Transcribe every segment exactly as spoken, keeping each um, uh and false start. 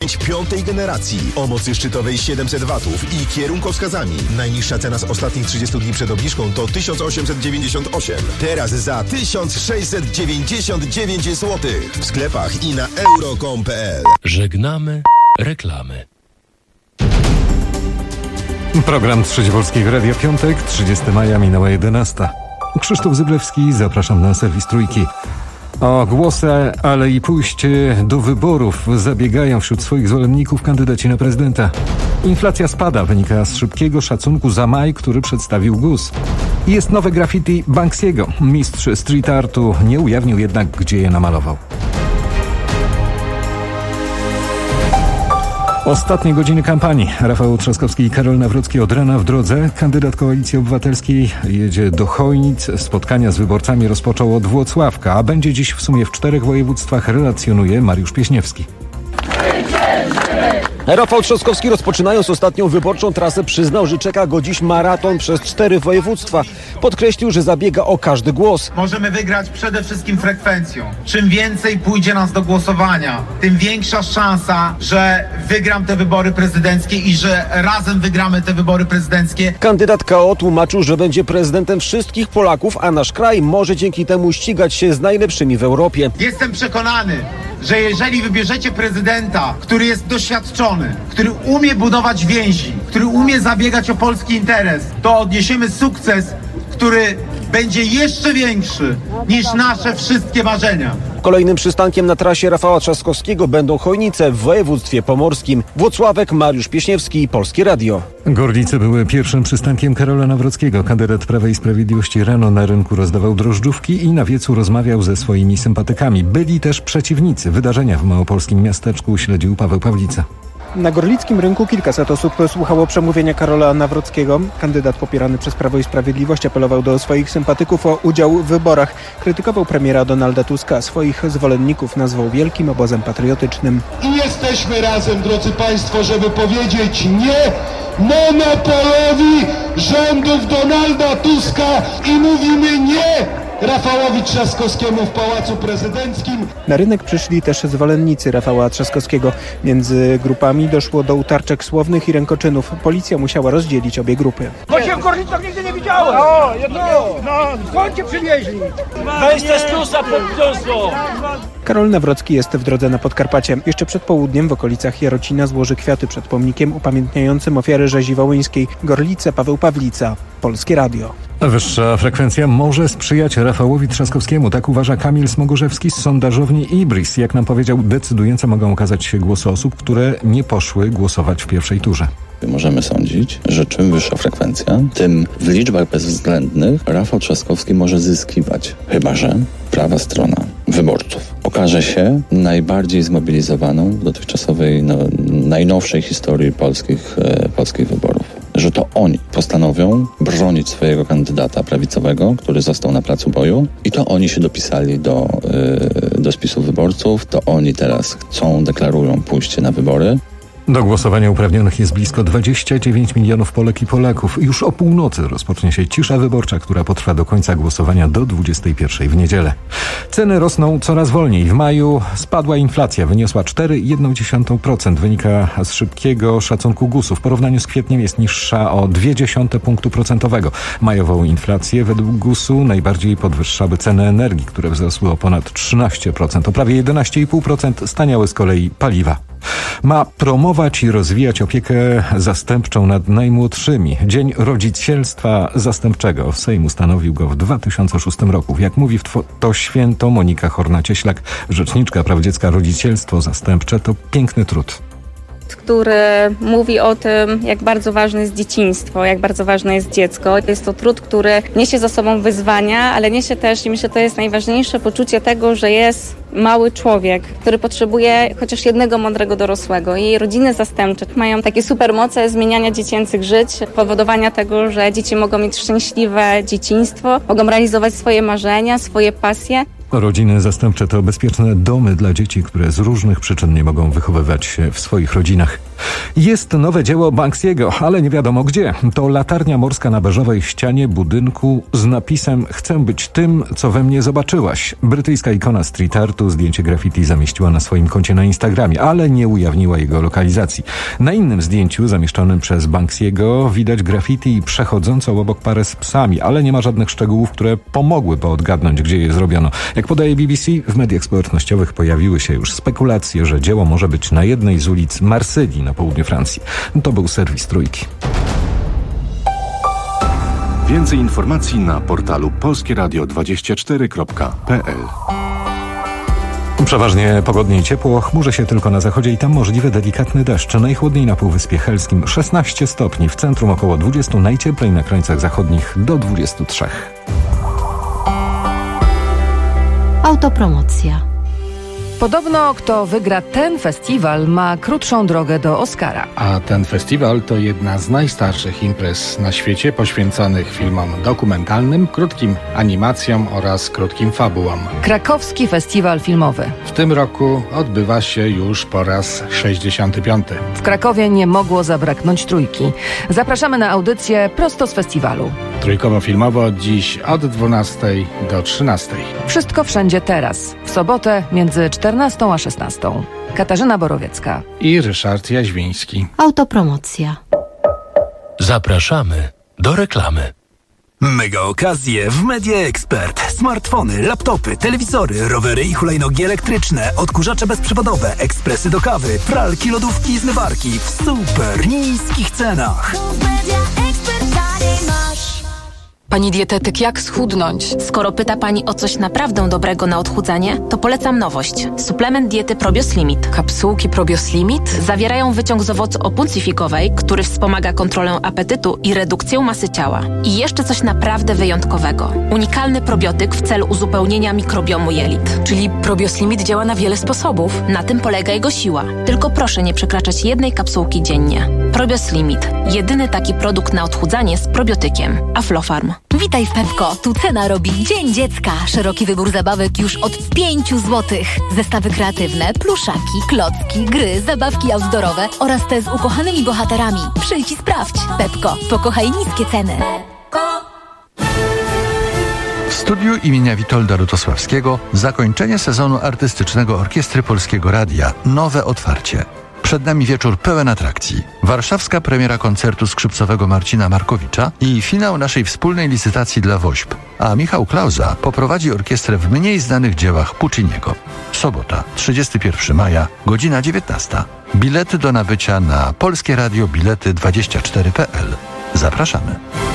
pięć piątej generacji o mocy szczytowej siedemset watów i kierunkowskazami. Najniższa cena z ostatnich trzydziestu dni przed obniżką to tysiąc osiemset dziewięćdziesiąt osiem. Teraz za tysiąc sześćset dziewięćdziesiąt dziewięć złotych w sklepach i na euro kropka com kropka pe el. Żegnamy reklamy. Program Trzecie Polskiego Radia, piątek, trzydziestego maja, minęła jedenasta. Krzysztof Zyblewski, zapraszam na serwis Trójki. O głosy, ale i pójście do wyborów zabiegają wśród swoich zwolenników kandydaci na prezydenta. Inflacja spada, wynika z szybkiego szacunku za maj, który przedstawił G U S. Jest nowe graffiti Banksiego. Mistrz street artu nie ujawnił jednak, gdzie je namalował. Ostatnie godziny kampanii. Rafał Trzaskowski i Karol Nawrocki od rana w drodze. Kandydat Koalicji Obywatelskiej jedzie do Chojnic. Spotkania z wyborcami rozpoczął od Włocławka, a będzie dziś w sumie w czterech województwach, relacjonuje Mariusz Pieśniewski. Rafał Trzaskowski, rozpoczynając ostatnią wyborczą trasę, przyznał, że czeka go dziś maraton przez cztery województwa. Podkreślił, że zabiega o każdy głos. Możemy wygrać przede wszystkim frekwencją. Czym więcej pójdzie nas do głosowania, tym większa szansa, że wygram te wybory prezydenckie i że razem wygramy te wybory prezydenckie. Kandydat K O tłumaczył, że będzie prezydentem wszystkich Polaków, a nasz kraj może dzięki temu ścigać się z najlepszymi w Europie. Jestem przekonany, że jeżeli wybierzecie prezydenta, który jest doświadczony, który umie budować więzi, który umie zabiegać o polski interes, to odniesiemy sukces, który będzie jeszcze większy niż nasze wszystkie marzenia. Kolejnym przystankiem na trasie Rafała Trzaskowskiego będą Chojnice w województwie pomorskim. Włocławek, Mariusz Pieśniewski, Polskie Radio. Gorlice były pierwszym przystankiem Karola Nawrockiego. Kandydat Prawa i Sprawiedliwości rano na rynku rozdawał drożdżówki i na wiecu rozmawiał ze swoimi sympatykami. Byli też przeciwnicy. Wydarzenia w małopolskim miasteczku śledził Paweł Pawlica. Na gorlickim rynku kilkaset osób słuchało przemówienia Karola Nawrockiego. Kandydat popierany przez Prawo i Sprawiedliwość apelował do swoich sympatyków o udział w wyborach. Krytykował premiera Donalda Tuska. Swoich zwolenników nazwał wielkim obozem patriotycznym. I jesteśmy razem, drodzy Państwo, żeby powiedzieć nie monopolowi rządów Donalda Tuska i mówimy nie Rafałowi Trzaskowskiemu w Pałacu Prezydenckim. Na rynek przyszli też zwolennicy Rafała Trzaskowskiego. Między grupami doszło do utarczek słownych i rękoczynów. Policja musiała rozdzielić obie grupy. Bo cię w Gorlicach nigdy nie widziałem! No, no, no, skąd cię przywieźli? Weź te stusa pod pniosło! Karol Nawrocki jest w drodze na Podkarpacie. Jeszcze przed południem w okolicach Jarocina złoży kwiaty przed pomnikiem upamiętniającym ofiary rzezi wołyńskiej. Gorlice, Paweł Pawlica, Polskie Radio. Wyższa frekwencja może sprzyjać Rafałowi Trzaskowskiemu. Tak uważa Kamil Smogorzewski z sondażowni Ibris. Jak nam powiedział, decydujące mogą okazać się głosy osób, które nie poszły głosować w pierwszej turze. Możemy sądzić, że czym wyższa frekwencja, tym w liczbach bezwzględnych Rafał Trzaskowski może zyskiwać. Chyba że prawa strona wyborców okaże się najbardziej zmobilizowaną w dotychczasowej, no, najnowszej historii polskich, e, polskich wyborów. Że to oni postanowią bronić swojego kandydata prawicowego, który został na placu boju, i to oni się dopisali do, yy, do spisu wyborców, to oni teraz chcą, deklarują pójście na wybory. Do głosowania uprawnionych jest blisko dwadzieścia dziewięć milionów Polek i Polaków. Już o północy rozpocznie się cisza wyborcza, która potrwa do końca głosowania do dwudziestej pierwszej w niedzielę. Ceny rosną coraz wolniej. W maju spadła inflacja, wyniosła cztery przecinek jedna dziesiąta procent. Wynika z szybkiego szacunku G U S-u. W porównaniu z kwietniem jest niższa o zero przecinek dwa punktu procentowego. Majową inflację według G U S-u najbardziej podwyższały ceny energii, które wzrosły o ponad trzynaście procent. O prawie jedenaście przecinek pięć procent staniały z kolei paliwa. Ma promować i rozwijać opiekę zastępczą nad najmłodszymi. Dzień Rodzicielstwa Zastępczego. Sejm ustanowił go w dwa tysiące szóstym roku. Jak mówi w to święto Monika Horna-Cieślak, rzeczniczka praw dziecka, rodzicielstwo zastępcze to piękny trud, który mówi o tym, jak bardzo ważne jest dzieciństwo, jak bardzo ważne jest dziecko. Jest to trud, który niesie za sobą wyzwania, ale niesie też, i myślę, że to jest najważniejsze, poczucie tego, że jest mały człowiek, który potrzebuje chociaż jednego mądrego dorosłego. I rodziny zastępcze mają takie supermoce zmieniania dziecięcych żyć, powodowania tego, że dzieci mogą mieć szczęśliwe dzieciństwo, mogą realizować swoje marzenia, swoje pasje. Rodziny zastępcze to bezpieczne domy dla dzieci, które z różnych przyczyn nie mogą wychowywać się w swoich rodzinach. Jest nowe dzieło Banksiego, ale nie wiadomo gdzie. To latarnia morska na beżowej ścianie budynku z napisem „Chcę być tym, co we mnie zobaczyłaś”. Brytyjska ikona street artu zdjęcie graffiti zamieściła na swoim koncie na Instagramie, ale nie ujawniła jego lokalizacji. Na innym zdjęciu zamieszczonym przez Banksiego widać graffiti przechodzącą obok parę z psami, ale nie ma żadnych szczegółów, które pomogłyby odgadnąć, gdzie je zrobiono. Jak podaje B B C, w mediach społecznościowych pojawiły się już spekulacje, że dzieło może być na jednej z ulic Marsylii na południu Francji. To był serwis Trójki. Więcej informacji na portalu polskie radio dwadzieścia cztery kropka p l. Przeważnie pogodnie i ciepło, chmurzy się tylko na zachodzie i tam możliwy delikatny deszcz. Najchłodniej na Półwyspie Helskim szesnaście stopni, w centrum około dwadzieścia, najcieplej na krańcach zachodnich do dwudziestu trzech. Autopromocja. Podobno kto wygra ten festiwal, ma krótszą drogę do Oscara. A ten festiwal to jedna z najstarszych imprez na świecie poświęconych filmom dokumentalnym, krótkim animacjom oraz krótkim fabułom. Krakowski Festiwal Filmowy. W tym roku odbywa się już po raz sześćdziesiąty piąty. W Krakowie nie mogło zabraknąć Trójki. Zapraszamy na audycję prosto z festiwalu. Trójkowo-filmowo od dziś od dwunastej do trzynastej. Wszystko wszędzie teraz. W sobotę między czternastą a szesnastą. Katarzyna Borowiecka i Ryszard Jaźwiński. Autopromocja. Zapraszamy do reklamy. Mega okazje w Media Expert. Smartfony, laptopy, telewizory, rowery i hulajnogi elektryczne, odkurzacze bezprzewodowe, ekspresy do kawy, pralki, lodówki i zmywarki w super niskich cenach. Pani dietetyk, jak schudnąć? Skoro pyta Pani o coś naprawdę dobrego na odchudzanie, to polecam nowość. Suplement diety Probios Limit. Kapsułki Probios Limit? Zawierają wyciąg z owocu opuncyfikowej, który wspomaga kontrolę apetytu i redukcję masy ciała. I jeszcze coś naprawdę wyjątkowego. Unikalny probiotyk w celu uzupełnienia mikrobiomu jelit. Czyli Probios Limit działa na wiele sposobów. Na tym polega jego siła. Tylko proszę nie przekraczać jednej kapsułki dziennie. Probios Limit. Jedyny taki produkt na odchudzanie z probiotykiem. Aflofarm. Witaj w Pepko. Tu cena robi Dzień Dziecka. Szeroki wybór zabawek już od pięciu złotych. Zestawy kreatywne, pluszaki, klocki, gry, zabawki outdoorowe oraz te z ukochanymi bohaterami. Przyjdź i sprawdź. Pepko. Pokochaj niskie ceny. W studiu imienia Witolda Lutosławskiego zakończenie sezonu artystycznego Orkiestry Polskiego Radia. Nowe otwarcie. Przed nami wieczór pełen atrakcji. Warszawska premiera koncertu skrzypcowego Marcina Markowicza i finał naszej wspólnej licytacji dla WOŚP. A Michał Klauza poprowadzi orkiestrę w mniej znanych dziełach Pucciniego. Sobota, trzydziestego pierwszego maja, godzina dziewiętnasta. Bilety do nabycia na Polskie Radio Bilety dwadzieścia cztery kropka p l. Zapraszamy.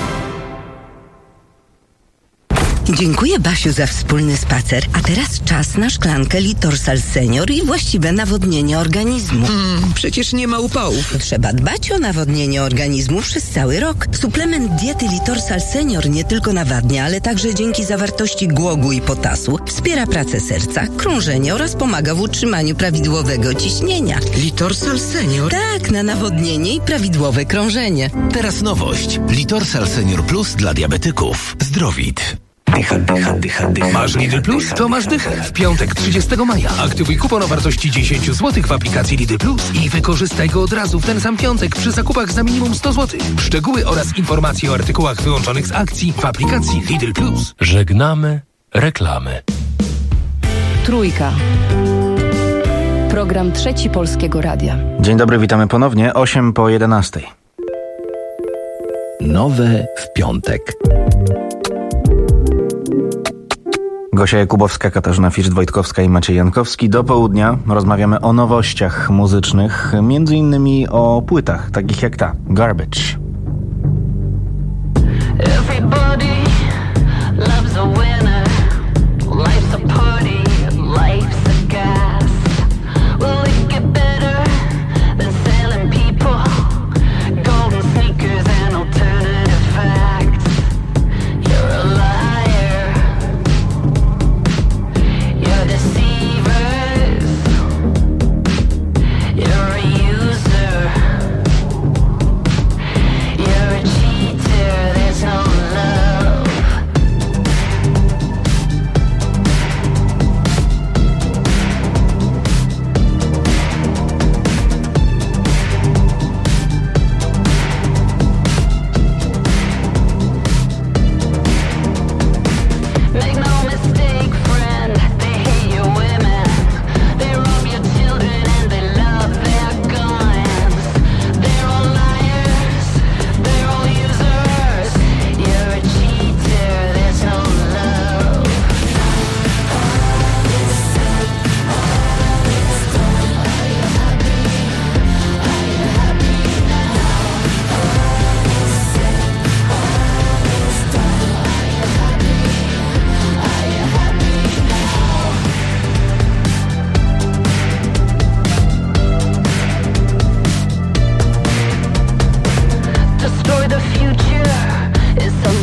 Dziękuję, Basiu, za wspólny spacer. A teraz czas na szklankę Litorsal Senior i właściwe nawodnienie organizmu. Mm, przecież nie ma upałów. Trzeba dbać o nawodnienie organizmu przez cały rok. Suplement diety Litorsal Senior nie tylko nawadnia, ale także dzięki zawartości głogu i potasu wspiera pracę serca, krążenie oraz pomaga w utrzymaniu prawidłowego ciśnienia. Litorsal Senior? Tak, na nawodnienie i prawidłowe krążenie. Teraz nowość. Litorsal Senior Plus dla diabetyków. Zdrowit. Dycha, dycha, dycha, dycha. Masz Lidl Plus? To masz dychę. W piątek trzydziestego maja. Aktywuj kupon o wartości dziesięć złotych w aplikacji Lidl Plus i wykorzystaj go od razu w ten sam piątek przy zakupach za minimum sto złotych. Szczegóły oraz informacje o artykułach wyłączonych z akcji w aplikacji Lidl Plus. Żegnamy reklamy. Trójka. Program Trzeci Polskiego Radia. Dzień dobry, witamy ponownie. osiem po jedenastej. Nowe w piątek. Gosia Jakubowska, Katarzyna First-Wojtkowska i Maciej Jankowski. Do południa rozmawiamy o nowościach muzycznych, między innymi o płytach, takich jak ta, Garbage. Everybody loves a winner. Life's a party, life's a gas. Will it get better than selling people golden sneakers and alternative facts? You're a liar. You're deceivers. You're a user.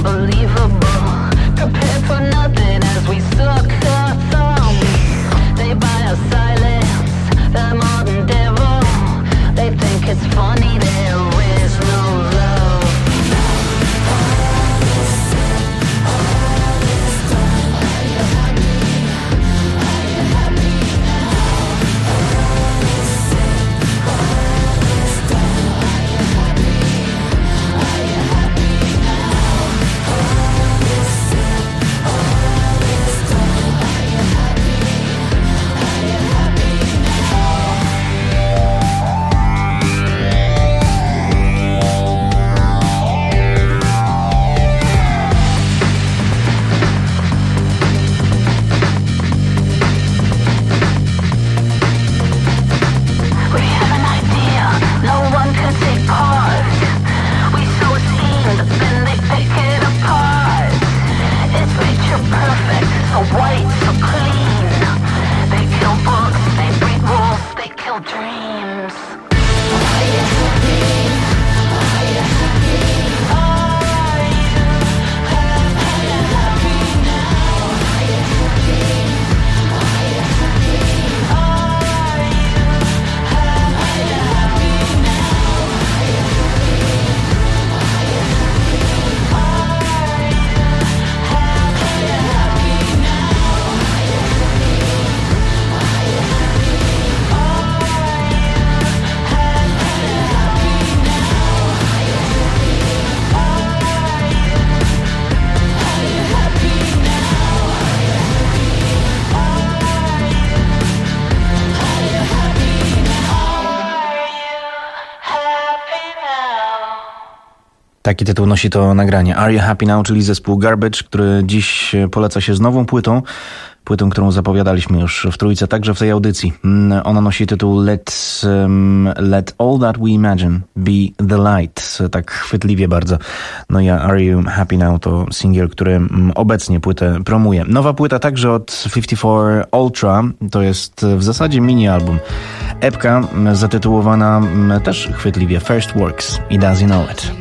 Taki tytuł nosi to nagranie. Are You Happy Now, czyli zespół Garbage, który dziś poleca się z nową płytą. Płytą, którą zapowiadaliśmy już w Trójce, także w tej audycji. Ona nosi tytuł Let, um, Let All That We Imagine Be The Light. Tak chwytliwie bardzo. No i Are You Happy Now to singiel, który obecnie płytę promuje. Nowa płyta także od pięćdziesiąt cztery Ultra. To jest w zasadzie mini-album. Epka zatytułowana też chwytliwie First Works i Does He Know It.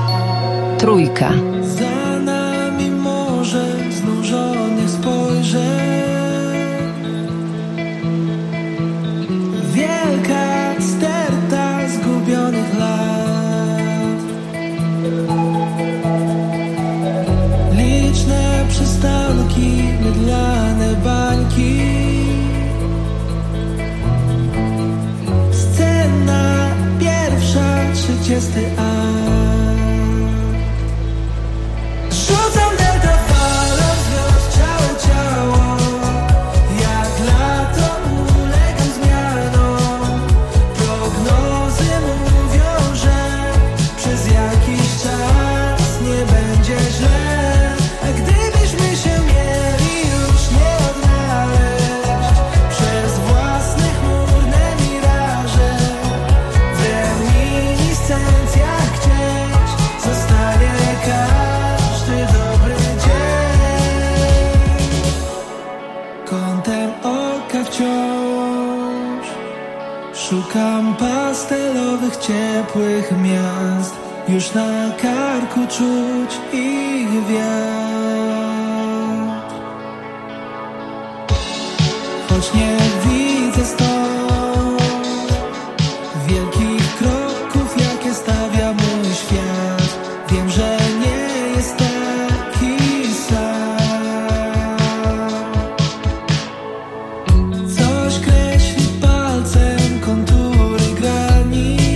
Trójka. Za nami morze znużone spojrzenie. dwudziesty akt. Rzucam delta falą, związ ciało, ciało. Jak lato ulegam zmianom. Prognozy mówią, że przez jakiś czas nie będzie źle. A gdybyśmy się mieli już nie odnaleźć przez własne chmurne miraże, w reminiscencjach gdzieś zostanie każdy dobry dzień. Kątem oka wciąż szukam pastelowych, ciepłych miast. Już na karku czuć ich wiatr. Choć nie widzę stąd wielkich kroków, jakie stawia mój świat. Wiem, że nie jest taki sam. Coś kreśli palcem kontury granic.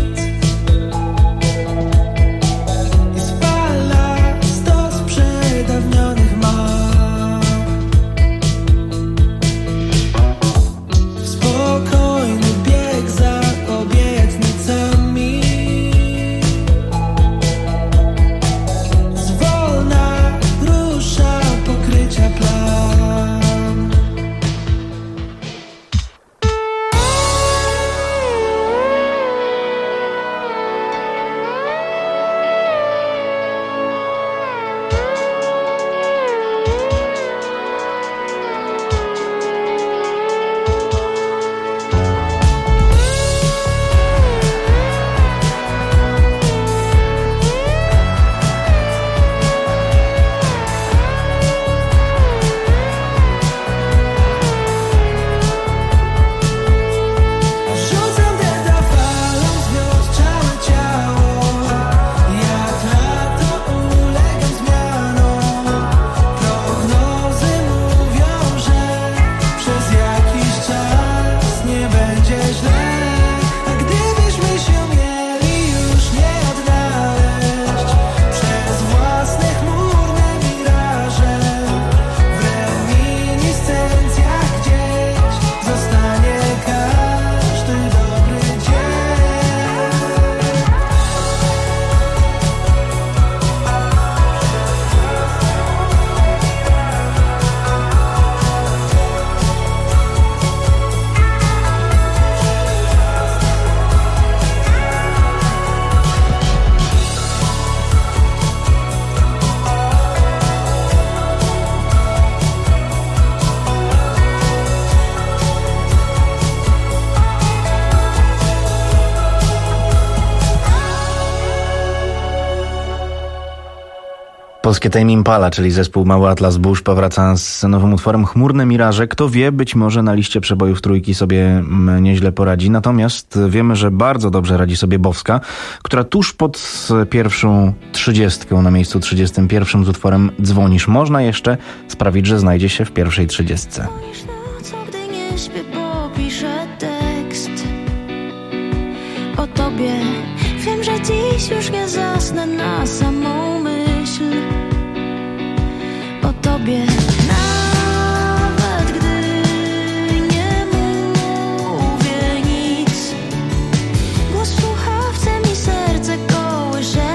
Polskie Tame Impala, czyli zespół Mały Atlas Bush, powraca z nowym utworem Chmurne Miraże. Kto wie, być może na liście przebojów trójki sobie nieźle poradzi. Natomiast wiemy, że bardzo dobrze radzi sobie Bowska, która tuż pod pierwszą trzydziestką, na miejscu trzydziestym pierwszym z utworem Dzwonisz. Można jeszcze sprawić, że znajdzie się w pierwszej trzydziestce. Co gdy nie śpię, bo piszę tekst o tobie. Wiem, że dziś już nie zasnę na samą myśl o tobie. Nawet gdy nie mówię nic, głos w słuchawce mi serce kołysze.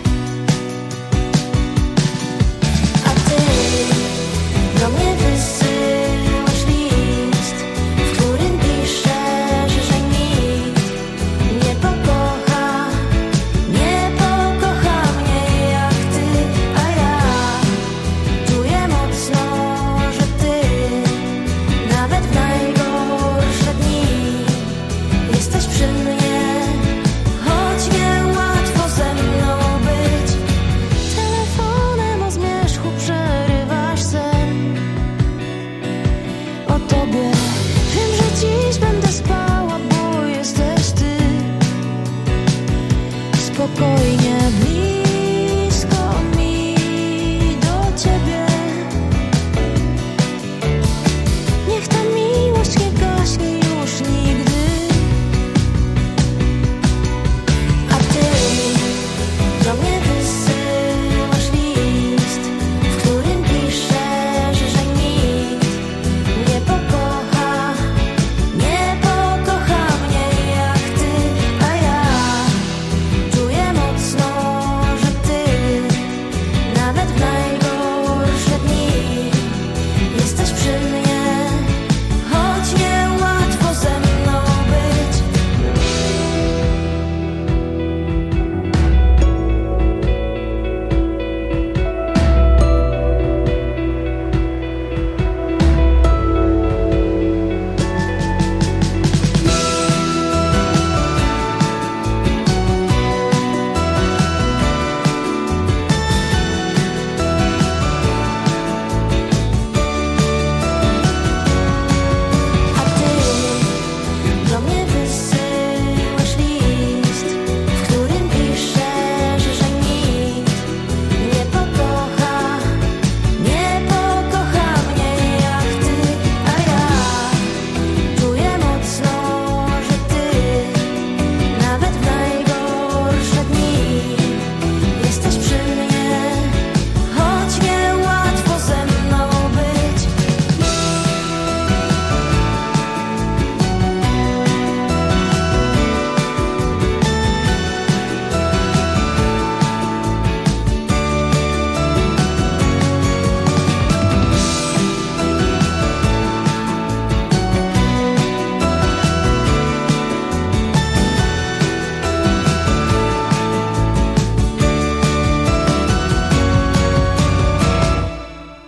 A ty do mnie wysyłasz list, w którym piszesz, że nikt nie pokocha, nie pokocha mnie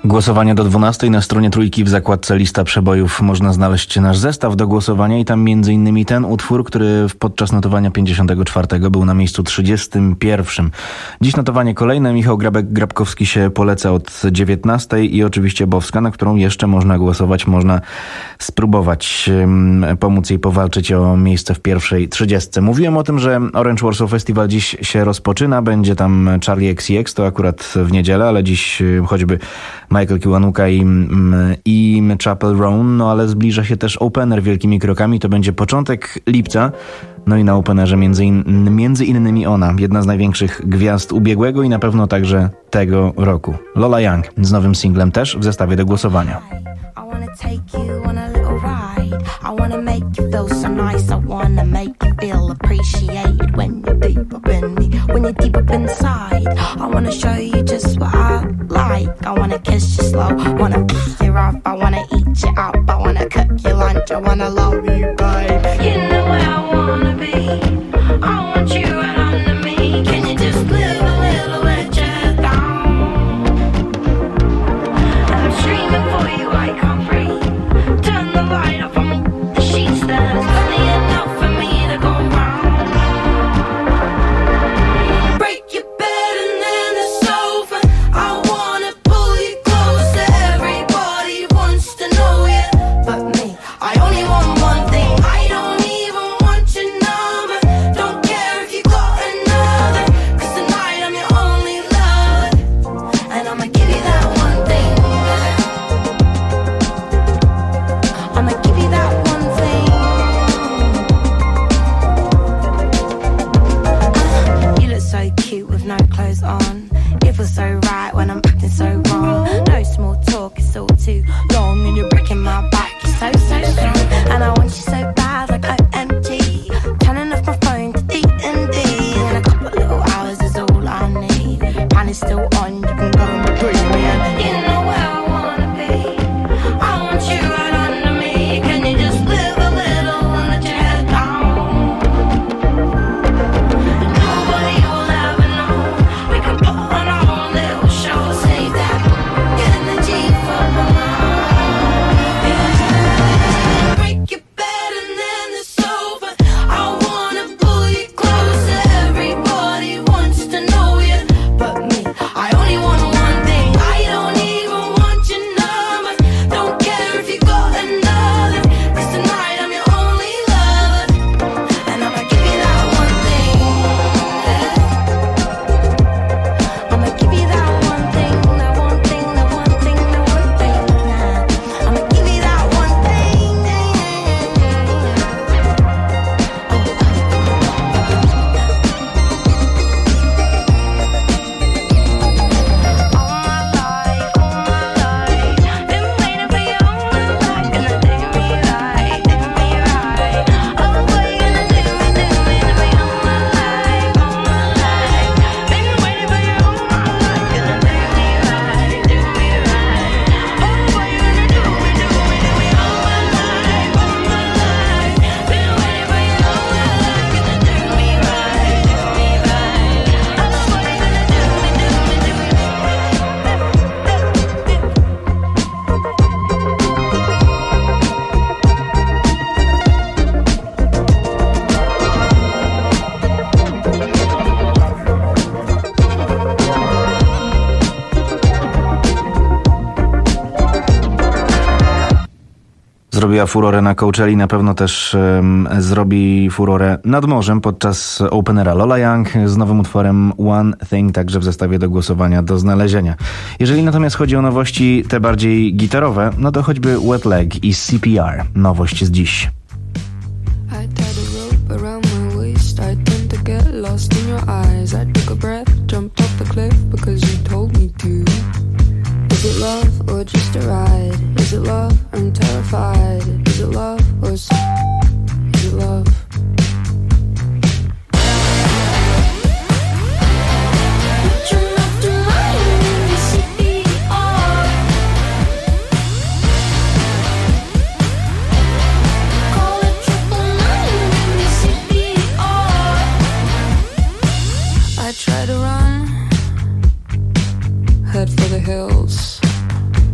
Głosowanie do dwunastej na stronie Trójki w zakładce Lista Przebojów można znaleźć nasz zestaw do głosowania i tam między innymi ten utwór, który podczas notowania pięćdziesiątego czwartego był na miejscu trzydziestym pierwszym. Dziś notowanie kolejne. Michał Grabek-Grabkowski się poleca od dziewiętnastej i oczywiście Bowska, na którą jeszcze można głosować, można spróbować um, pomóc jej powalczyć o miejsce w pierwszej trzydziestce. Mówiłem o tym, że Orange Warsaw Festival dziś się rozpoczyna. Będzie tam Charlie X C X, to akurat w niedzielę, ale dziś choćby Michael Kiwanuka i, i Chapel Roan, no ale zbliża się też opener wielkimi krokami. To będzie początek lipca. No i na openerze między, in, między innymi ona, jedna z największych gwiazd ubiegłego i na pewno także tego roku. Lola Young z nowym singlem też w zestawie do głosowania. I wanna make you feel so nice. I wanna make you feel appreciated when you're deep up in me, when you're deep up inside. I wanna show you just what I like. I wanna kiss you slow, wanna pick you up. I wanna eat you up, I wanna cook your lunch. I wanna love you, babe. You know where I wanna be. I want you right under me. Can you just live a little with your down? And I'm screaming for you, I can't breathe. Turn the light off on me. There's plenty enough for me to go round. Break your bed and then the sofa. I wanna pull you closer. Everybody wants to know you, but me, I only want one thing. I don't even want your number. Don't care if you got another, 'cause tonight I'm your only lover, and I'ma give you that one thing. I'ma give you that one thing. So cute with no clothes on. It feels so right when I'm acting so wrong. No small talk, it's all too long. And you're breaking my back, you're so, so strong. And I want you so bad, like O M G. Turning off my phone to D and D. And a couple little hours is all I need. Pan is still on, you can go and breathe me in. You know where I wanna be. I want you right under me. Can you just live a little and let your head down? Nobody will ever know. We can put on our own little show. Save that energy for my mind. Break your bed and then the sofa. I wanna pull you closer. Everybody wants to know you, but me, I only want one thing. I don't even want your number. Don't care if you got another, 'cause tonight I'm your only lover, and I'ma give you that one thing. I'ma give you that one thing, that one thing, that one thing, that one thing. I'ma give you that one thing. Zrobiła furorę na Coachelli, na pewno też um, zrobi furorę nad morzem podczas openera. Lola Young z nowym utworem One Thing, także w zestawie do głosowania, do znalezienia. Jeżeli natomiast chodzi o nowości te bardziej gitarowe, no to choćby Wet Leg i C P R. Nowość z dziś. Is it love or just a ride? Is it love? I'm terrified. Is it love or is it love? I try to run, head for the hills.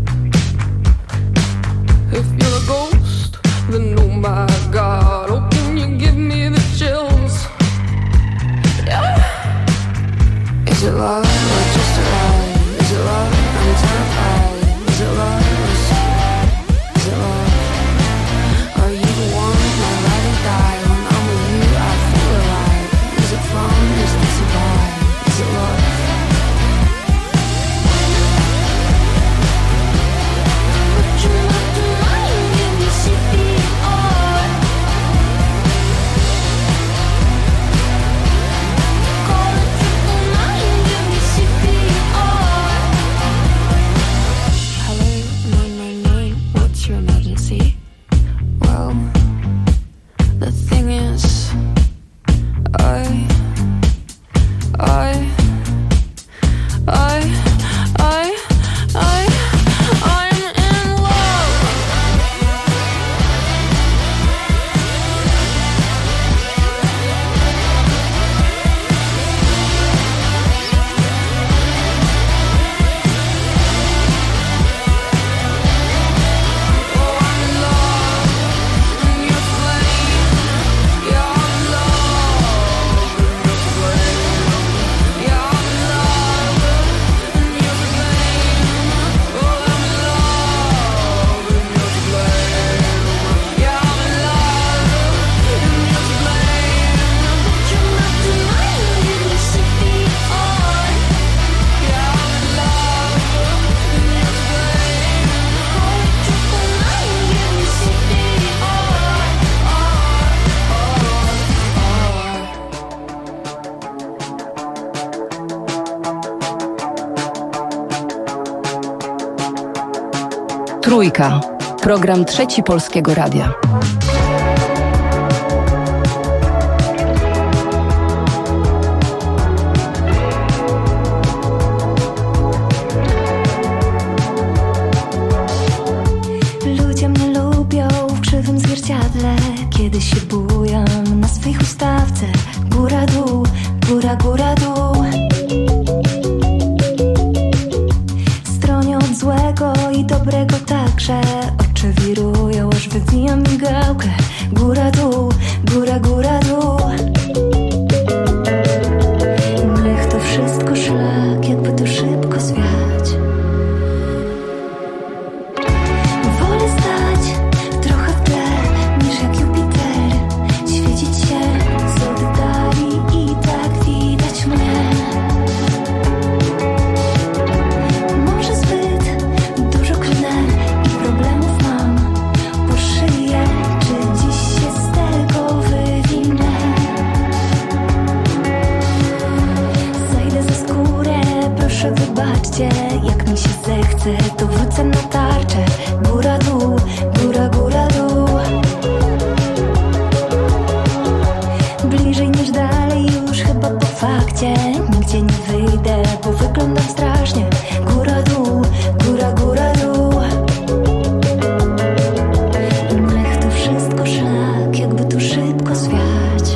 Trójka. Program Trzeci Polskiego Radia. Ludzie mnie lubią w krzywym zwierciadle, kiedy się bujam na swej chustawce. Góra, dół, góra, góra, dół. Stronię od złego i dobrego także. Oczy wirują, aż wywijam migałkę. Góra, dół, góra, góra, dół. Niech to wszystko szlak, jakby to szybko zwiać. Wolę stać trochę w tle, niż jak Jupiter świecić się z oddali i tak widać mnie. Może zbyt dużo klnę i problemów mam po szyję, czy dziś się z tego wywinę? Zajdę za skórę, proszę wybaczcie, jak mi się zechce, to wrócę na tarczę. Góra, dół, góra, góra, dół. Bliżej niż dalej, już chyba po fakcie. Nigdzie nie wyjdę, bo wyglądam strasznie. Góra, dół, góra, góra, dół. Niech to wszystko szlak, jakby tu szybko zwiać.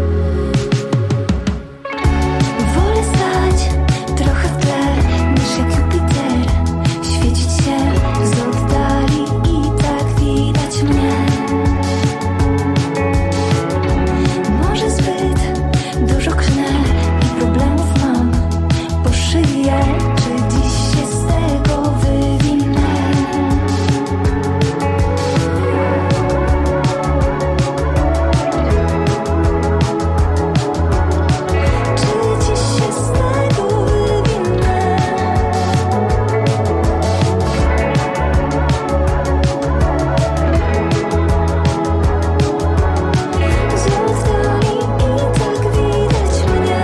Wolę stać trochę w tle, niż jak Jupiter świecić się z oddali i tak widać mnie. Może zbyt dużo klnę i problemów mam po szyję, czy dziś się z tego wywinę? Czy dziś się z tego wywinę? Z oddali i tak widać mnie.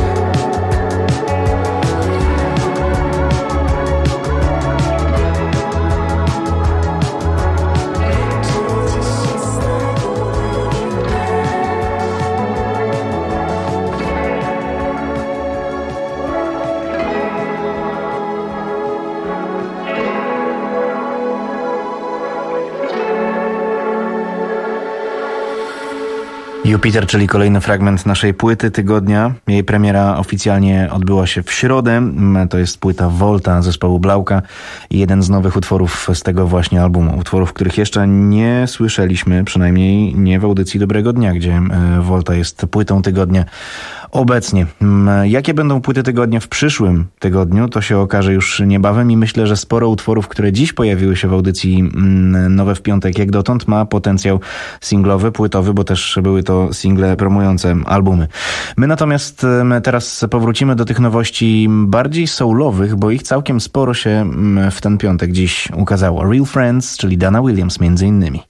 Jupiter, czyli kolejny fragment naszej płyty tygodnia. Jej premiera oficjalnie odbyła się w środę. To jest płyta Volta zespołu Blauka i jeden z nowych utworów z tego właśnie albumu. Utworów, których jeszcze nie słyszeliśmy, przynajmniej nie w audycji Dobrego Dnia, gdzie Volta jest płytą tygodnia obecnie. Jakie będą płyty tygodnia w przyszłym tygodniu, to się okaże już niebawem i myślę, że sporo utworów, które dziś pojawiły się w audycji Nowe w Piątek jak dotąd, ma potencjał singlowy, płytowy, bo też były to single promujące albumy. My natomiast teraz powrócimy do tych nowości bardziej soulowych, bo ich całkiem sporo się w ten piątek dziś ukazało. Real Friends, czyli Dana Williams między innymi.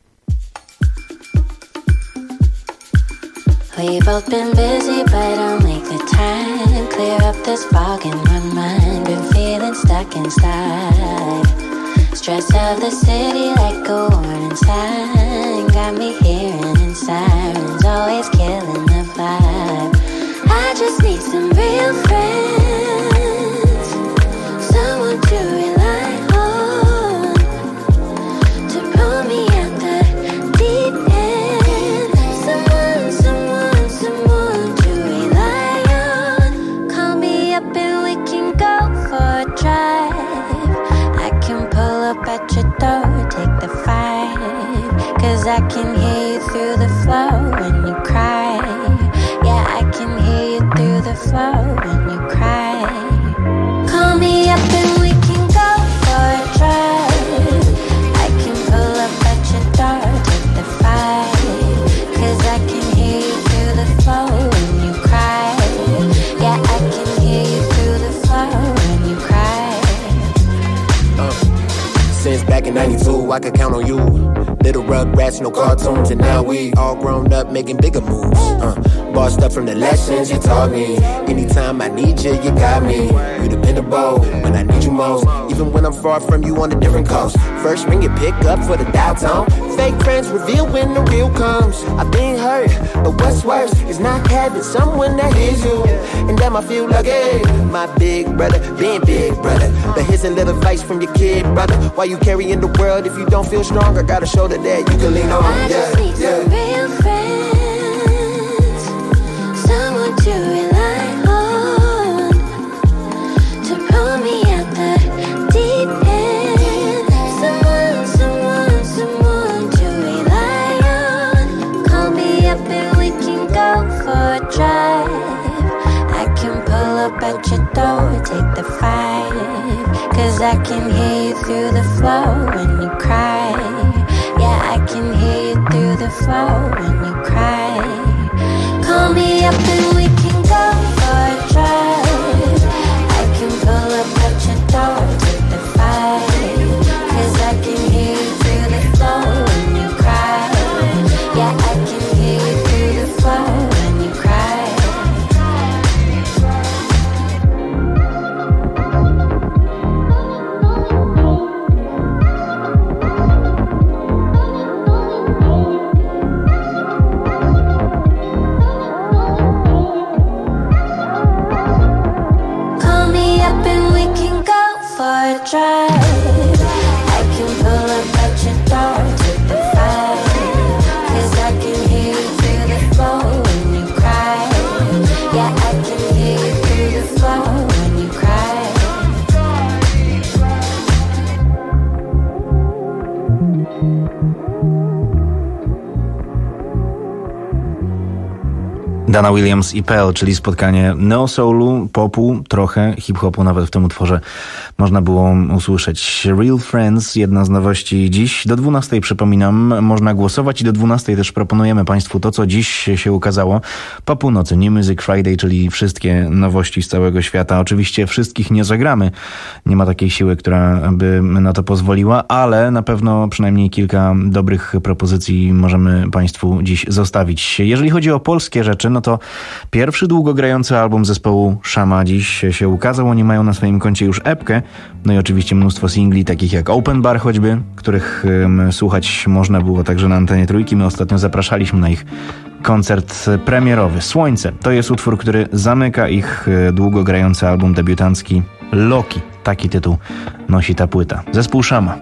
We've both been busy, but I'll make the time. Clear up this fog in my mind. Been feeling stuck inside. Stress of the city like a warning sign. Got me hearing sirens, always killing the vibe. I just need some real friends, someone to rely on, to pull me out the deep end. Someone, someone, someone to rely on. Call me up and we can go for a drive. I can pull up at your door, take the five. Cause I can hear you through the flow when you cry. Yeah, I can hear you through the flow when you cry. Call me up and we can go for a drive. I can pull up at your door, take the five. Cause I can hear you through the flow when you cry. Yeah, I can hear you through the flow when you cry. uh, Since back in ninety-two, I could count on you. Little rugrats, no cartoons, and now we all grown up making bigger moves. Uh, bossed up from the lessons you taught me. Anytime I need you, you got me. You dependable when I need you most. Even even when I'm far from you on a different coast. First ring it, pick up for the dial tone. Fake friends reveal when the real comes. I've been hurt, but what's worse is not having someone that hears you. And damn, I feel lucky. My big brother, being big brother. But here's a little advice from your kid, brother. Why you carrying the world if you don't feel strong? I got a shoulder that you can lean on. I just Yeah, need yeah. some real friends, someone to rely on, to pull me out the deep end. Someone, someone, someone to rely on. Call me up and we can go for a drive. I can pull up at your door, take the five, cause I can hear you through the floor when you cry. Yeah, I can hear you through the floor when you cry. Call me up and we can go for a drive. I can pull up at your door, take the five, cause I can hear you through the floor when you cry. Yeah, I can hear you through the floor when you cry. Call me up and we can go for a drive. I can pull up at your door, take the five, cause I can hear you through the floor when you cry. Yeah, I can hear you through the floor when you cry. Dana Williams i Pearl, czyli spotkanie neo-soulu, popu, trochę hip-hopu nawet w tym utworze można było usłyszeć. Real Friends, jedna z nowości dziś. Do dwunastej, przypominam, można głosować i do dwunastej też proponujemy Państwu to, co dziś się ukazało. Po północy New Music Friday, czyli wszystkie nowości z całego świata. Oczywiście wszystkich nie zagramy. Nie ma takiej siły, która by na to pozwoliła, ale na pewno przynajmniej kilka dobrych propozycji możemy Państwu dziś zostawić. Jeżeli chodzi o polskie rzeczy, no to pierwszy długogrający album zespołu Szama dziś się ukazał. Oni mają na swoim koncie już epkę, no i oczywiście mnóstwo singli, takich jak Open Bar choćby, których um, słuchać można było także na antenie Trójki. My ostatnio zapraszaliśmy na ich koncert premierowy. Słońce to jest utwór, który zamyka ich długogrający album debiutancki Loki. Taki tytuł nosi ta płyta. Zespół Szama.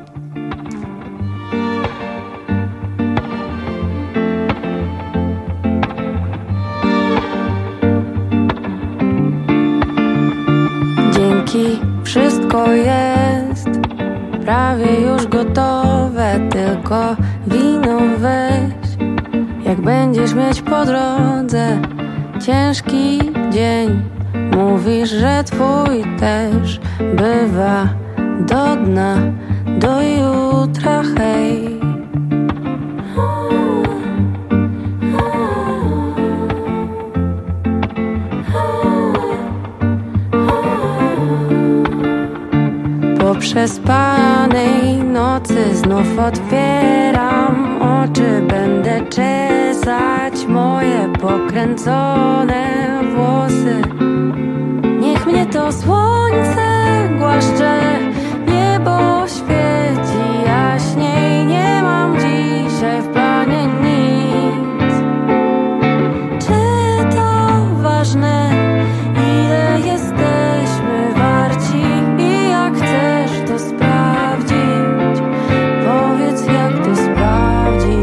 Wszystko jest prawie już gotowe, tylko wino weź. Jak będziesz mieć po drodze ciężki dzień, mówisz, że twój też bywa do dna, do jutra, hej. Po przespanej nocy znów otwieram oczy, będę czesać moje pokręcone włosy. Niech mnie to słońce głaszcze, niebo świeci jaśniej. Nie mam dzisiaj w planie nic. Czy to ważne, ile jesteśmy warci? I jak chcesz to sprawdzić, powiedz, jak to sprawdzić.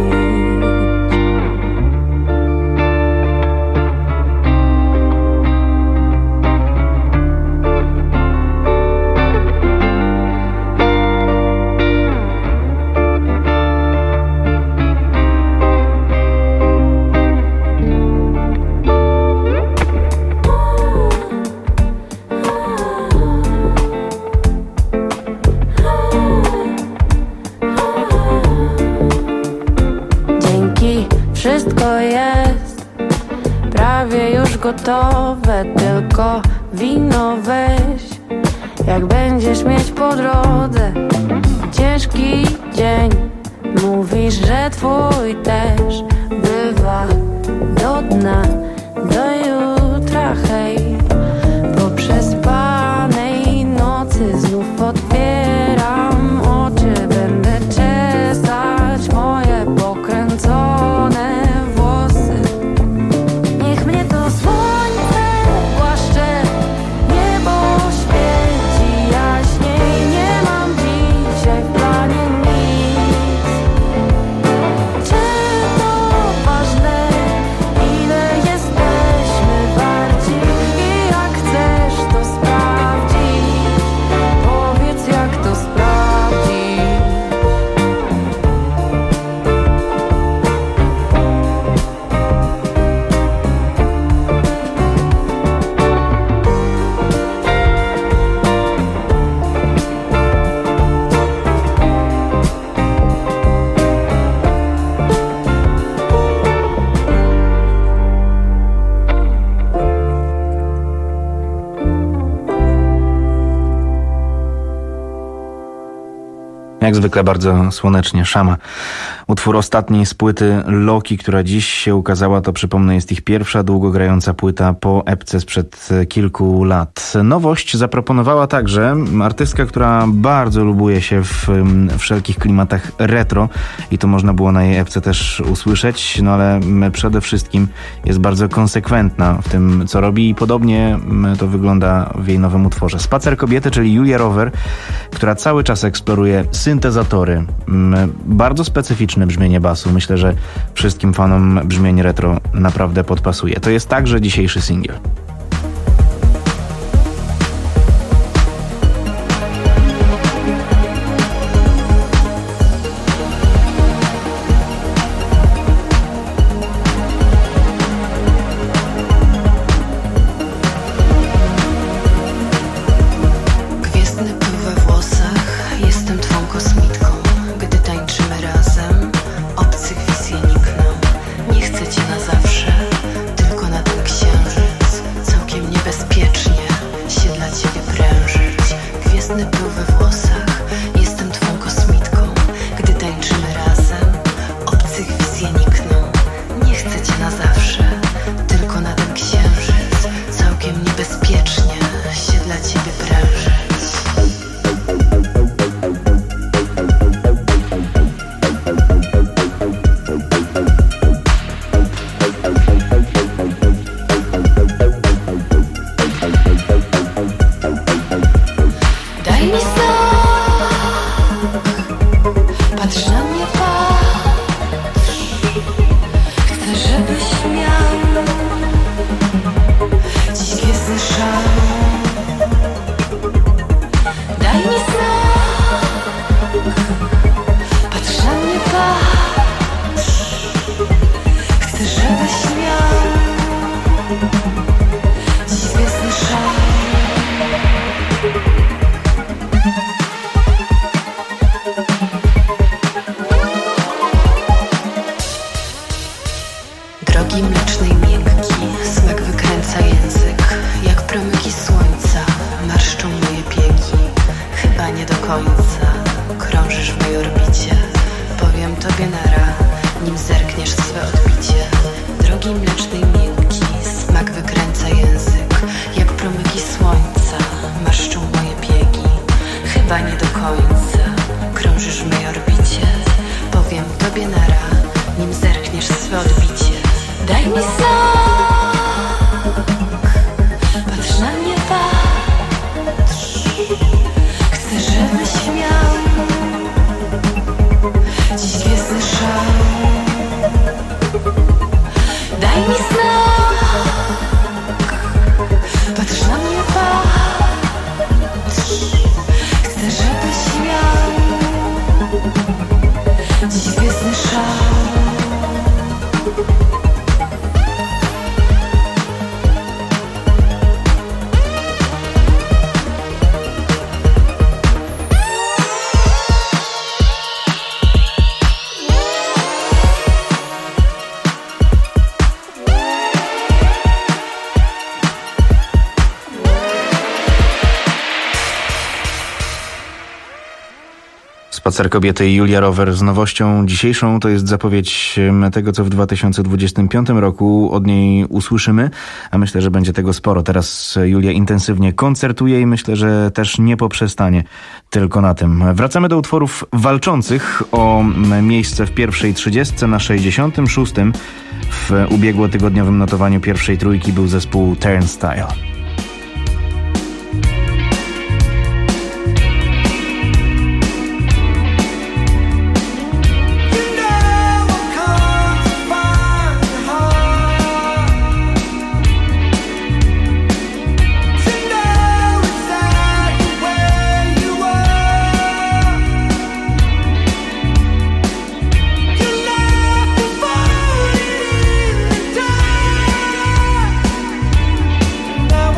Wszystko jest prawie już gotowe, tylko wino weź. Jak będziesz mieć po drodze ciężki dzień, mówisz, że twój też bywa do dna, do jutra, hej. Po przespanej nocy znów otwierasz Jak zwykle bardzo słonecznie. Szama. Utwór ostatni z płyty Loki, która dziś się ukazała, to przypomnę jest ich pierwsza długogrająca płyta po epce sprzed kilku lat. Nowość zaproponowała także artystka, która bardzo lubuje się w wszelkich klimatach retro i to można było na jej epce też usłyszeć, no ale przede wszystkim jest bardzo konsekwentna w tym, co robi i podobnie to wygląda w jej nowym utworze. Spacer kobiety, czyli Julia Rower, która cały czas eksploruje syntezatory. Bardzo specyficzne brzmienie basu. Myślę, że wszystkim fanom brzmień retro naprawdę podpasuje. To jest także dzisiejszy singiel. Spacer kobiety i Julia Rower z nowością dzisiejszą to jest zapowiedź tego, co w dwa tysiące dwudziestym piątym roku od niej usłyszymy, a myślę, że będzie tego sporo. Teraz Julia intensywnie koncertuje i myślę, że też nie poprzestanie tylko na tym. Wracamy do utworów walczących o miejsce w pierwszej trzydziestce. Na sześćdziesiątym szóstym w ubiegłotygodniowym notowaniu pierwszej trójki był zespół Turnstile. Now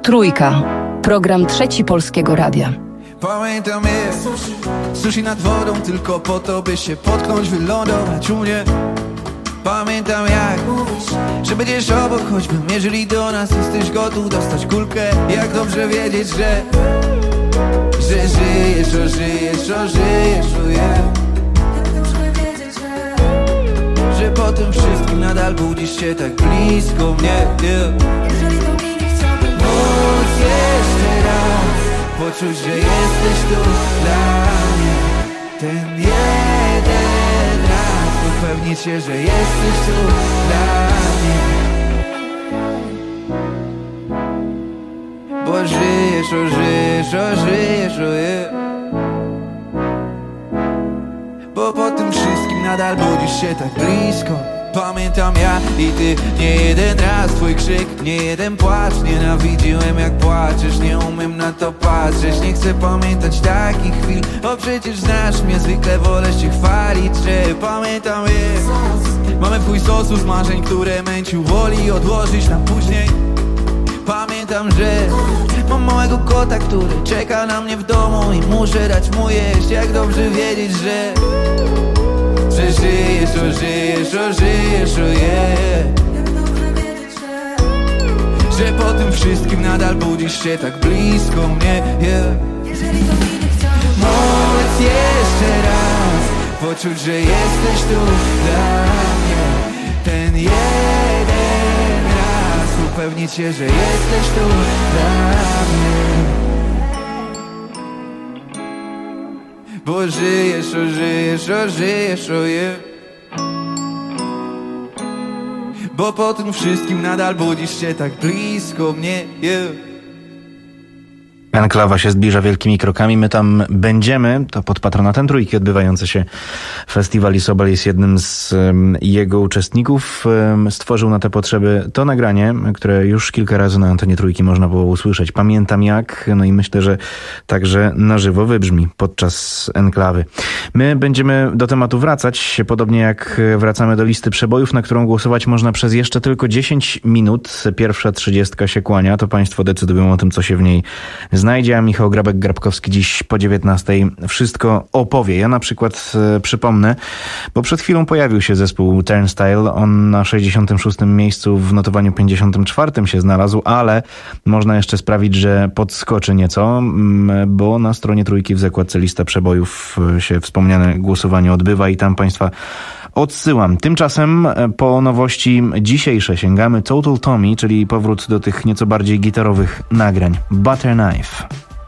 Trójka. Program Trzeci Polskiego Radia. Pamiętam je, sushi nad wodą, tylko po to, by się potknąć, wylądować u mnie. Pamiętam jak mówisz, że będziesz obok, choćbym jeżeli do nas jesteś gotów dostać kulkę. Jak dobrze wiedzieć, że Że żyjesz, o żyjesz, o żyjesz, o yeah. Że po tym wszystkim nadal budzisz się tak blisko mnie, yeah. Móc jeszcze raz poczuć, że jesteś tu dla mnie. Ten jeden raz upewnić się, że jesteś tu dla mnie. Bo żyjesz, o żyjesz, o żyjesz, o yeah. Bo po tym wszystkim nadal budzisz się tak blisko. Pamiętam ja i ty, nie jeden raz twój krzyk, nie jeden płacz. Nienawidziłem jak płaczesz, nie umiem na to patrzeć. Nie chcę pamiętać takich chwil, bo przecież znasz mnie. Zwykle wolę się chwalić, że pamiętam je. Mamy twój sosu z marzeń, które męcił, woli odłożyć na później. Pamiętam, że mam małego kota, który czeka na mnie w domu i muszę dać mu jeść. Jak dobrze wiedzieć, że Że żyjesz, o żyjesz, o żyjesz, o yeah. Że po tym wszystkim nadal budzisz się tak blisko mnie, yeah. Móc jeszcze raz poczuć, że jesteś tu dla mnie. Ten jeden raz upewnić się, że jesteś tu dla mnie. Bo żyjesz, o żyjesz, o żyjesz, o yeah. Bo po tym wszystkim nadal budzisz się tak blisko mnie, yeah. Enklawa się zbliża wielkimi krokami. My tam będziemy. To pod patronatem Trójki odbywający się festiwal i Sobel jest jednym z um, jego uczestników. Um, stworzył na te potrzeby to nagranie, które już kilka razy na antenie Trójki można było usłyszeć. Pamiętam jak, no i myślę, że także na żywo wybrzmi podczas Enklawy. My będziemy do tematu wracać, podobnie jak wracamy do listy przebojów, na którą głosować można przez jeszcze tylko dziesięć minut. Pierwsza trzydziestka się kłania, to państwo decydują o tym, co się w niej znajdzie, a Michał Grabek-Grabkowski dziś po dziewiętnastej wszystko opowie. Ja na przykład e, przypomnę, bo przed chwilą pojawił się zespół Turnstile. On na sześćdziesiątym szóstym miejscu w notowaniu pięćdziesiątym czwartym się znalazł, ale można jeszcze sprawić, że podskoczy nieco, bo na stronie Trójki w zakładce lista przebojów się wspomniane głosowanie odbywa i tam państwa odsyłam. Tymczasem po nowości dzisiejsze sięgamy Total Tommy, czyli powrót do tych nieco bardziej gitarowych nagrań. Butter Knife.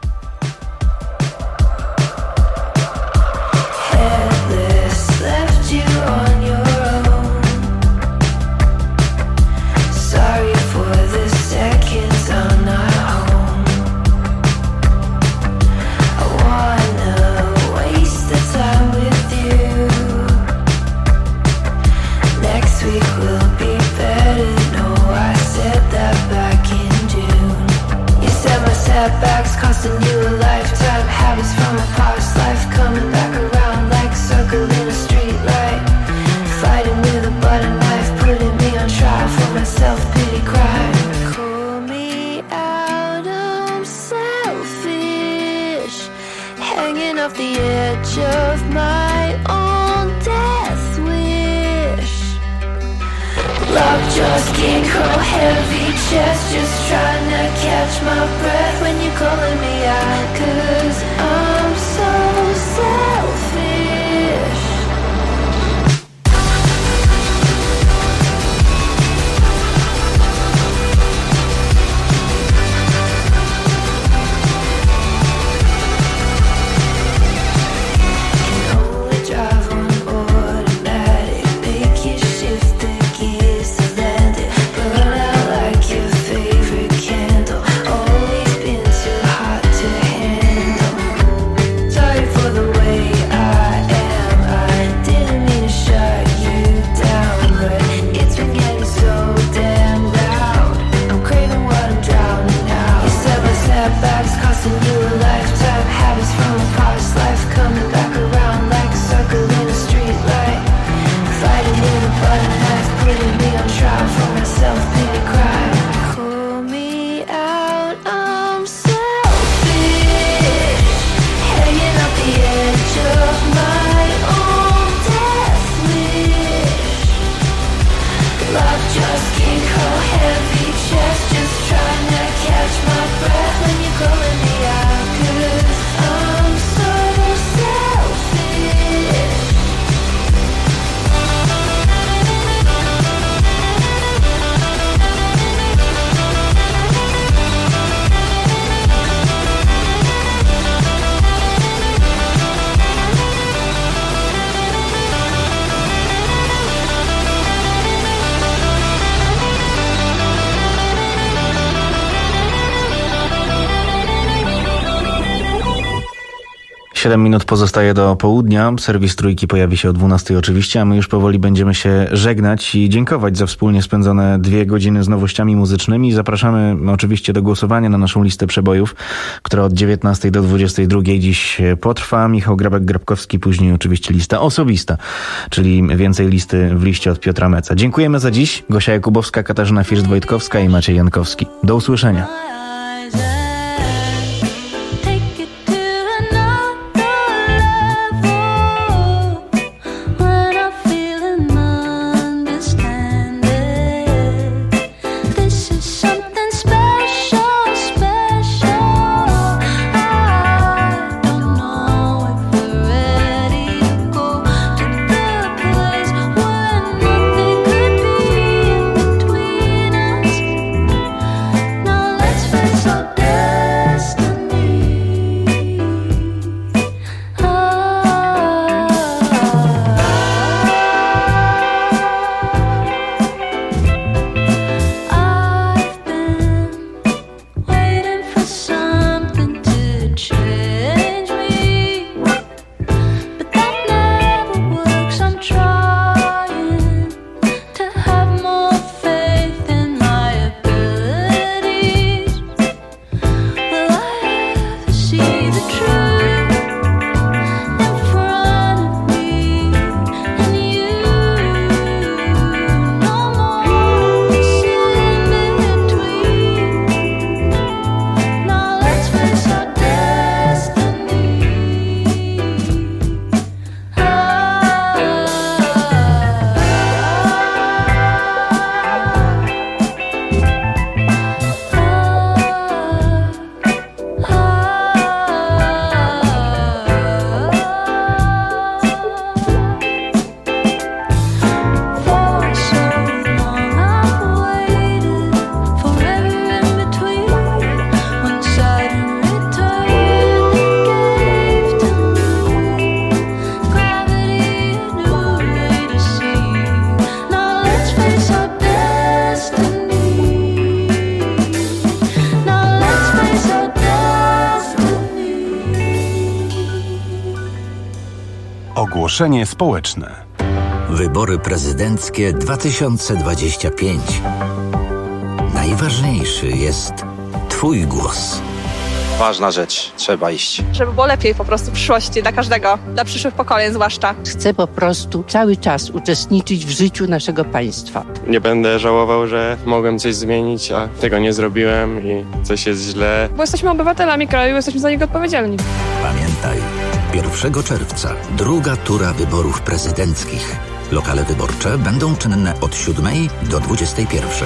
Setbacks costing you a lifetime. Habits from a past life coming back around like a circle in a street light. Fighting with a butter knife, putting me on trial for my self-pity crime. Call me out, I'm selfish, hanging off the edge of my own death wish. Lockjaws, can't crawl, heavy chest, just trying to catch my breath when you're calling me out, 'cause I'm so selfish. Can only drive on automatic, make you shift the gears to land it, burn out like your favorite candle, always been too hot to handle. Sorry for the way love just can't hold heavy chest, just trying to catch my breath when you're calling me out, 'cause I'm so selfish. Siedem minut pozostaje do południa. Serwis Trójki pojawi się o dwunastej oczywiście, a my już powoli będziemy się żegnać i dziękować za wspólnie spędzone dwie godziny z nowościami muzycznymi. Zapraszamy oczywiście do głosowania na naszą listę przebojów, która od dziewiętnastej do dwudziestej drugiej dziś potrwa. Michał Grabek-Grabkowski, później oczywiście lista osobista, czyli więcej listy w liście od Piotra Meca. Dziękujemy za dziś. Gosia Jakubowska, Katarzyna First-Wojtkowska i Maciej Jankowski. Do usłyszenia. Ogłoszenie społeczne. Wybory prezydenckie dwa tysiące dwadzieścia pięć. Najważniejszy jest Twój głos. Ważna rzecz, trzeba iść. Żeby było lepiej po prostu w przyszłości dla każdego, dla przyszłych pokoleń zwłaszcza. Chcę po prostu cały czas uczestniczyć w życiu naszego państwa. Nie będę żałował, że mogłem coś zmienić, a tego nie zrobiłem i coś jest źle. Bo jesteśmy obywatelami kraju, jesteśmy za niego odpowiedzialni. Pamiętaj, pierwszego czerwca druga tura wyborów prezydenckich. Lokale wyborcze będą czynne od siódmej do dwudziestej pierwszej.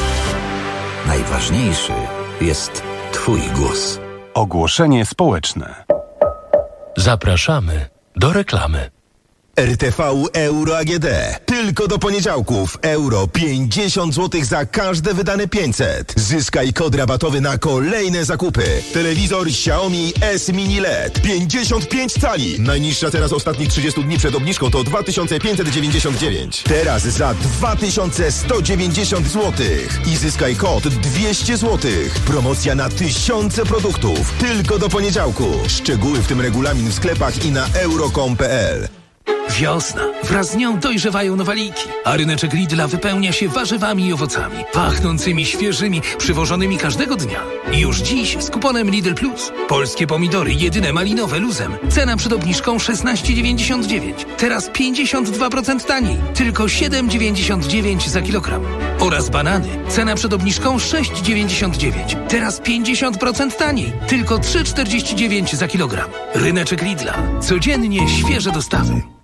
Najważniejszy jest Twój głos. Ogłoszenie społeczne. Zapraszamy do reklamy. R T V Euro A G D. Tylko do poniedziałków. Euro pięćdziesiąt złotych za każde wydane pięćset. Zyskaj kod rabatowy na kolejne zakupy. Telewizor Xiaomi S Mini L E D. pięćdziesiąt pięć cali. Najniższa teraz ostatnich trzydziestu dni przed obniżką to dwa tysiące pięćset dziewięćdziesiąt dziewięć. Teraz za dwa tysiące sto dziewięćdziesiąt złotych. I zyskaj kod dwieście złotych. Promocja na tysiące produktów. Tylko do poniedziałku. Szczegóły, w tym regulamin w sklepach i na euro kropka com kropka p l. Wiosna. Wraz z nią dojrzewają nowaliki, a ryneczek Lidla wypełnia się warzywami i owocami, pachnącymi, świeżymi, przywożonymi każdego dnia. I już dziś z kuponem Lidl Plus. Polskie pomidory, jedyne malinowe luzem. Cena przed obniżką szesnaście dziewięćdziesiąt dziewięć. Teraz pięćdziesiąt dwa procent taniej. Tylko siedem dziewięćdziesiąt dziewięć za kilogram. Oraz banany. Cena przed obniżką sześć dziewięćdziesiąt dziewięć. Teraz pięćdziesiąt procent taniej. Tylko trzy czterdzieści dziewięć za kilogram. Ryneczek Lidla. Codziennie świeże dostawy.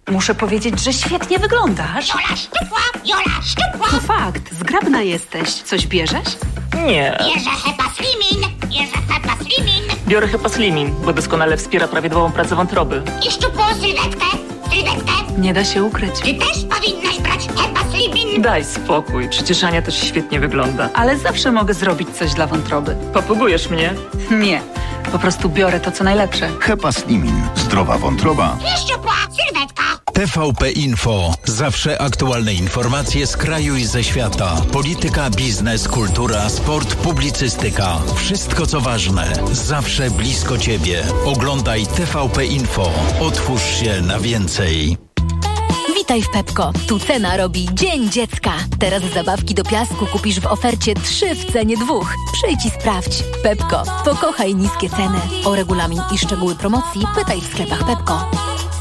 Muszę powiedzieć, że świetnie wyglądasz. Jola szczupła, Jola szczupła. To fakt, zgrabna jesteś. Coś bierzesz? Nie. Bierze Hepa Slimin, bierze Hepa Slimin. Biorę Hepa Slimin, bo doskonale wspiera prawidłową pracę wątroby. I szczupłą sylwetkę, sylwetkę. Nie da się ukryć. Ty też powinnaś brać Hepa Slimin. Daj spokój, przecież Ania też świetnie wygląda. Ale zawsze mogę zrobić coś dla wątroby. Popugujesz mnie? Nie, po prostu biorę to, co najlepsze. Hepa Slimin. Zdrowa wątroba. I szczupła sylwetka. T V P Info. Zawsze aktualne informacje z kraju i ze świata. Polityka, biznes, kultura, sport, publicystyka. Wszystko co ważne. Zawsze blisko Ciebie. Oglądaj T V P Info. Otwórz się na więcej. Witaj w Pepko. Tu cena robi Dzień Dziecka. Teraz zabawki do piasku kupisz w ofercie trzy w cenie dwóch. Przyjdź i sprawdź. Pepko. Pokochaj niskie ceny. O regulamin i szczegóły promocji pytaj w sklepach Pepko.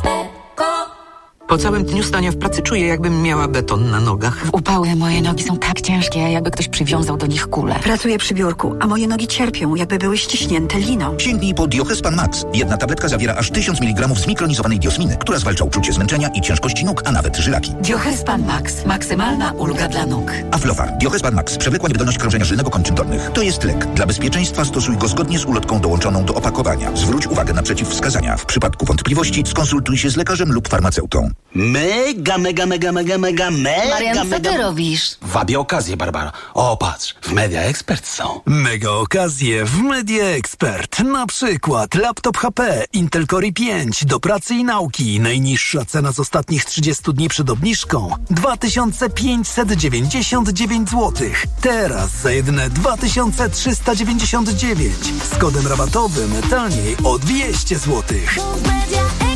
Po całym dniu stania w pracy czuję, jakbym miała beton na nogach. W upały moje nogi są tak ciężkie, jakby ktoś przywiązał do nich kulę. Pracuję przy biurku, a moje nogi cierpią, jakby były ściśnięte liną. Sięgnij po Diohespan Max. Jedna tabletka zawiera aż tysiąc miligramów zmikronizowanej diosminy, która zwalcza uczucie zmęczenia i ciężkości nóg, a nawet żylaki. Diohespan Max. Maksymalna ulga dla nóg. Aflofar. Diohespan Max. Przewlekła niewydolność krążenia żylnego-kończyn dolnych. To jest lek. Dla bezpieczeństwa stosuj go zgodnie z ulotką dołączoną do opakowania. Zwróć uwagę na przeciwwskazania. W przypadku wątpliwości skonsultuj się z lekarzem lub farmaceutą. Mega, mega, mega, mega, mega, mega, Marian, co mega... ty robisz? Wabie okazję, Barbara. O, patrz, w Media Expert są. Mega okazje w Media Expert. Na przykład laptop H P Intel Core i pięć do pracy i nauki. Najniższa cena z ostatnich trzydziestu dni przed obniżką dwa tysiące pięćset dziewięćdziesiąt dziewięć złotych. Teraz za jedyne dwa tysiące trzysta dziewięćdziesiąt dziewięć. Z kodem rabatowym taniej o dwieście złotych.